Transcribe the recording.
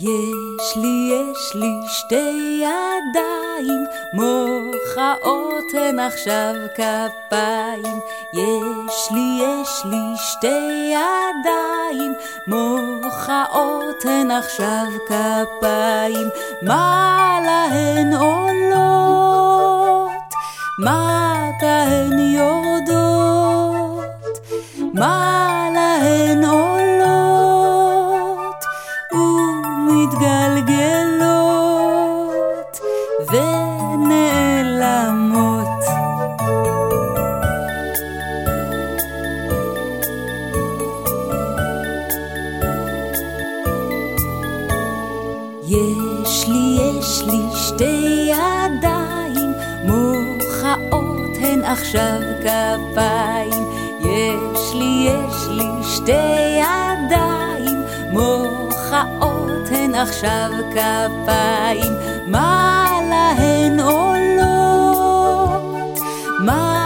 יש לי שתי ידיים, מוחאות הן עכשיו כפיים. יש לי שתי ידיים, מוחאות הן עכשיו כפיים. מה להן עולות? מטה הן יורדות? מה להן עולות? מתגלגלות ונעלמות. יש לי שתי ידיים, מוחאות הן עכשיו כפיים. יש לי שתי ידיים, מוחאות הן עכשיו כפיים. מה להן עולות? מה